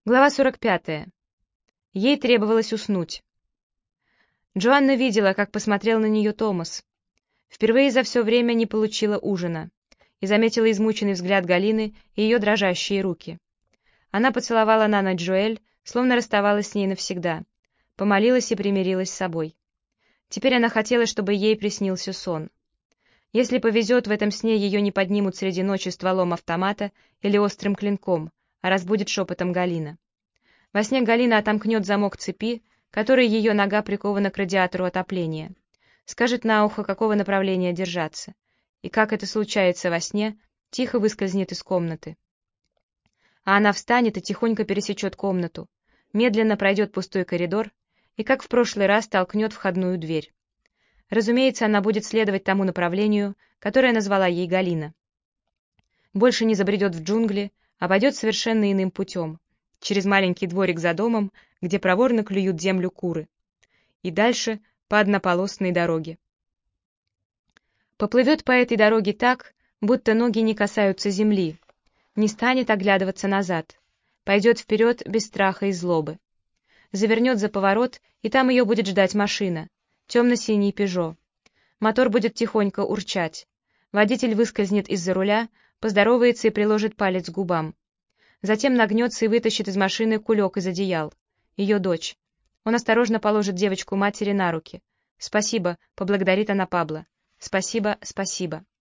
Глава 45. Ей требовалось уснуть. Джоанна видела, как посмотрел на нее Томас. Впервые за все время не получила ужина и заметила измученный взгляд Галины и ее дрожащие руки. Она поцеловала на ночь Джоэль, словно расставалась с ней навсегда, помолилась и примирилась с собой. Теперь она хотела, чтобы ей приснился сон. Если повезет, в этом сне ее не поднимут среди ночи стволом автомата или острым клинком, а разбудит шепотом Галина. Во сне Галина отомкнет замок цепи, которой ее нога прикована к радиатору отопления. Скажет на ухо, какого направления держаться. И как это случается во сне, тихо выскользнет из комнаты. А она встанет и тихонько пересечет комнату, медленно пройдет пустой коридор и, как в прошлый раз, толкнет входную дверь. Разумеется, она будет следовать тому направлению, которое назвала ей Галина. Больше не забредет в джунгли, а пойдет совершенно иным путем, через маленький дворик за домом, где проворно клюют землю куры, и дальше по однополосной дороге. Поплывет по этой дороге так, будто ноги не касаются земли, не станет оглядываться назад, пойдет вперед без страха и злобы. Завернет за поворот, и там ее будет ждать машина, темно-синий «Пежо». Мотор будет тихонько урчать. Водитель выскользнет из-за руля, поздоровается и приложит палец к губам. Затем нагнется и вытащит из машины кулек из одеял. Ее дочь. Он осторожно положит девочку матери на руки. «Спасибо», — поблагодарит она Пабло. «Спасибо, спасибо».